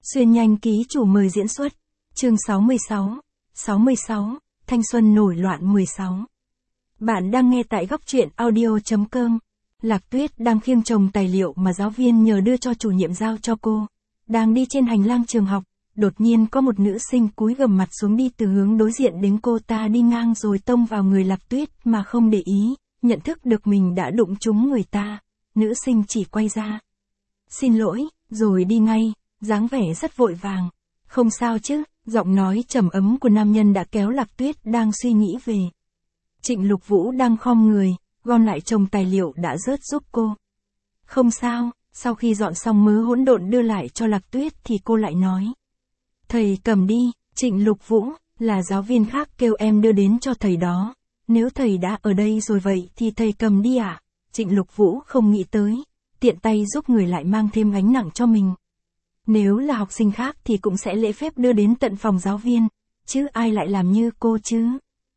Xuyên nhanh ký chủ mời diễn xuất. Chương 66, thanh xuân nổi loạn 16. Bạn đang nghe tại góc truyện audio.com. Lạc Tuyết đang khiêng chồng tài liệu mà giáo viên nhờ đưa cho chủ nhiệm giao cho cô. Đang đi trên hành lang trường học, đột nhiên có một nữ sinh cúi gằm mặt xuống đi từ hướng đối diện đến cô ta đi ngang rồi tông vào người Lạc Tuyết mà không để ý, nhận thức được mình đã đụng trúng người ta. Nữ sinh chỉ quay ra. Xin lỗi, rồi đi ngay, dáng vẻ rất vội vàng. Không sao chứ, giọng nói trầm ấm của nam nhân đã kéo Lạc Tuyết đang suy nghĩ về. Trịnh Lục Vũ đang khom người, gom lại chồng tài liệu đã rớt giúp cô. Không sao, sau khi dọn xong mớ hỗn độn đưa lại cho Lạc Tuyết thì cô lại nói. Thầy cầm đi, Trịnh Lục Vũ, là giáo viên khác kêu em đưa đến cho thầy đó. Nếu thầy đã ở đây rồi vậy thì thầy cầm đi ạ. Trịnh Lục Vũ không nghĩ tới, tiện tay giúp người lại mang thêm gánh nặng cho mình. Nếu là học sinh khác thì cũng sẽ lễ phép đưa đến tận phòng giáo viên, chứ ai lại làm như cô chứ.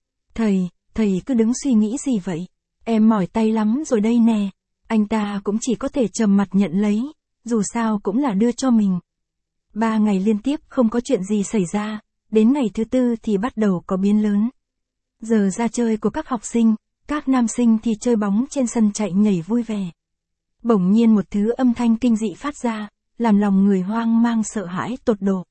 Thầy cứ đứng suy nghĩ gì vậy? Em mỏi tay lắm rồi đây nè. Anh ta cũng chỉ có thể trầm mặt nhận lấy, dù sao cũng là đưa cho mình. 3 ngày liên tiếp không có chuyện gì xảy ra, đến ngày thứ 4 thì bắt đầu có biến lớn. Giờ ra chơi của các học sinh, các nam sinh thì chơi bóng trên sân chạy nhảy vui vẻ. Bỗng nhiên một thứ âm thanh kinh dị phát ra, làm lòng người hoang mang sợ hãi tột độ.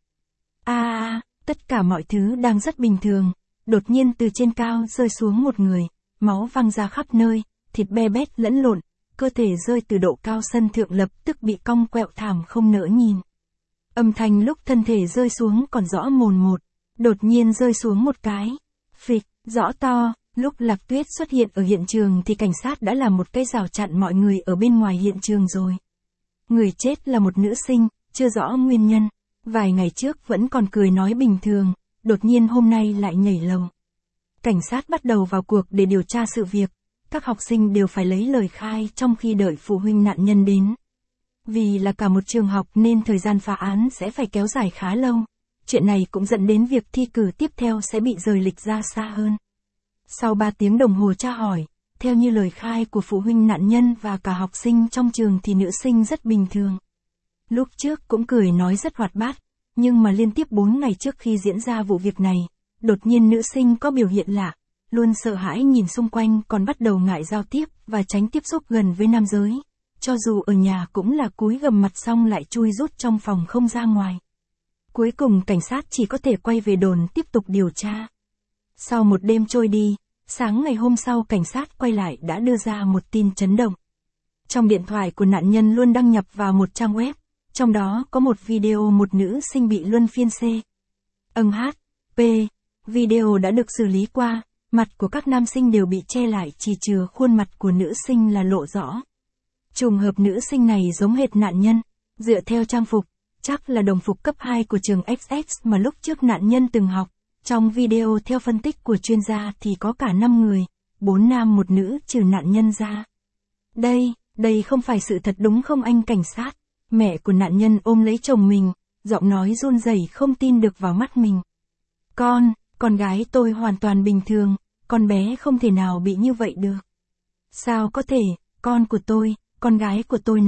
Tất cả mọi thứ đang rất bình thường, đột nhiên từ trên cao rơi xuống một người, máu văng ra khắp nơi, thịt be bét lẫn lộn, cơ thể rơi từ độ cao sân thượng lập tức bị cong quẹo thảm không nỡ nhìn. Âm thanh lúc thân thể rơi xuống còn rõ mồn một, đột nhiên rơi xuống một cái, phịch, rõ to. Lúc Lạc Tuyết xuất hiện ở hiện trường thì cảnh sát đã làm một cây rào chặn mọi người ở bên ngoài hiện trường rồi. Người chết là một nữ sinh, chưa rõ nguyên nhân. Vài ngày trước vẫn còn cười nói bình thường, đột nhiên hôm nay lại nhảy lầu. Cảnh sát bắt đầu vào cuộc để điều tra sự việc. Các học sinh đều phải lấy lời khai trong khi đợi phụ huynh nạn nhân đến. Vì là cả một trường học nên thời gian phá án sẽ phải kéo dài khá lâu. Chuyện này cũng dẫn đến việc thi cử tiếp theo sẽ bị rời lịch ra xa hơn. Sau 3 tiếng đồng hồ tra hỏi, theo như lời khai của phụ huynh nạn nhân và cả học sinh trong trường thì nữ sinh rất bình thường. Lúc trước cũng cười nói rất hoạt bát, nhưng mà liên tiếp 4 ngày trước khi diễn ra vụ việc này, đột nhiên nữ sinh có biểu hiện lạ, luôn sợ hãi nhìn xung quanh còn bắt đầu ngại giao tiếp và tránh tiếp xúc gần với nam giới. Cho dù ở nhà cũng là cúi gằm mặt xong lại chui rút trong phòng không ra ngoài. Cuối cùng cảnh sát chỉ có thể quay về đồn tiếp tục điều tra. Sau một đêm trôi đi, sáng ngày hôm sau cảnh sát quay lại đã đưa ra một tin chấn động. Trong điện thoại của nạn nhân luôn đăng nhập vào một trang web, trong đó có một video một nữ sinh bị luân phiên P. Video đã được xử lý qua, mặt của các nam sinh đều bị che lại chỉ trừ khuôn mặt của nữ sinh là lộ rõ. Trùng hợp nữ sinh này giống hệt nạn nhân, dựa theo trang phục, chắc là đồng phục cấp 2 của trường XX mà lúc trước nạn nhân từng học. Trong video theo phân tích của chuyên gia thì có cả 5 người, 4 nam 1 nữ trừ nạn nhân ra. Đây không phải sự thật đúng không anh cảnh sát? Mẹ của nạn nhân ôm lấy chồng mình, giọng nói run rẩy không tin được vào mắt mình. Con gái tôi hoàn toàn bình thường, con bé không thể nào bị như vậy được. Sao có thể, con gái của tôi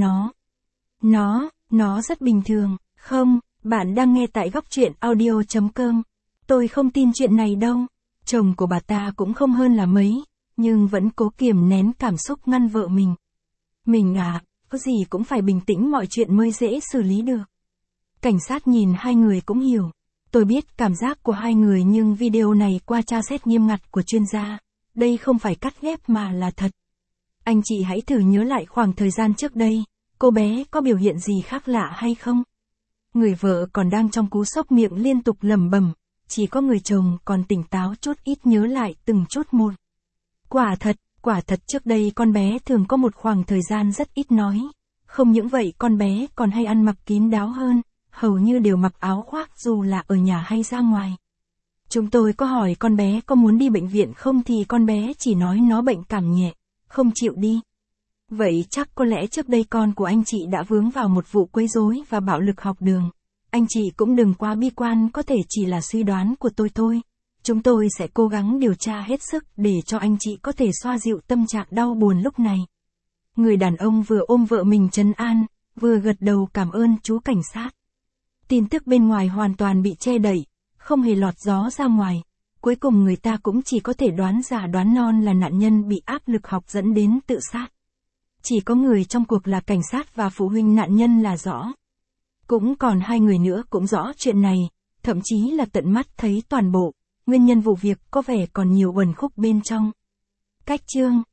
nó rất bình thường. Không, bạn đang nghe tại góc truyện audio.com. Tôi không tin chuyện này đâu. Chồng của bà ta cũng không hơn là mấy, nhưng vẫn cố kiềm nén cảm xúc ngăn vợ mình. Mình có gì cũng phải bình tĩnh mọi chuyện mới dễ xử lý được. Cảnh sát nhìn hai người cũng hiểu. Tôi biết cảm giác của hai người nhưng video này qua tra xét nghiêm ngặt của chuyên gia. Đây không phải cắt ghép mà là thật. Anh chị hãy thử nhớ lại khoảng thời gian trước đây, cô bé có biểu hiện gì khác lạ hay không? Người vợ còn đang trong cú sốc miệng liên tục lẩm bẩm. Chỉ có người chồng còn tỉnh táo chút ít nhớ lại từng chút một. Quả thật trước đây con bé thường có một khoảng thời gian rất ít nói. Không những vậy con bé còn hay ăn mặc kín đáo hơn, hầu như đều mặc áo khoác dù là ở nhà hay ra ngoài. Chúng tôi có hỏi con bé có muốn đi bệnh viện không thì con bé chỉ nói nó bệnh cảm nhẹ, không chịu đi. Vậy chắc có lẽ trước đây con của anh chị đã vướng vào một vụ quấy rối và bạo lực học đường. Anh chị cũng đừng quá bi quan, có thể chỉ là suy đoán của tôi thôi. Chúng tôi sẽ cố gắng điều tra hết sức để cho anh chị có thể xoa dịu tâm trạng đau buồn lúc này. Người đàn ông vừa ôm vợ mình trấn an, vừa gật đầu cảm ơn chú cảnh sát. Tin tức bên ngoài hoàn toàn bị che đậy, không hề lọt gió ra ngoài. Cuối cùng người ta cũng chỉ có thể đoán giả đoán non là nạn nhân bị áp lực học dẫn đến tự sát. Chỉ có người trong cuộc là cảnh sát và phụ huynh nạn nhân là rõ. Cũng còn 2 người nữa cũng rõ chuyện này, thậm chí là tận mắt thấy toàn bộ. Nguyên nhân vụ việc có vẻ còn nhiều uẩn khúc bên trong. Cách chương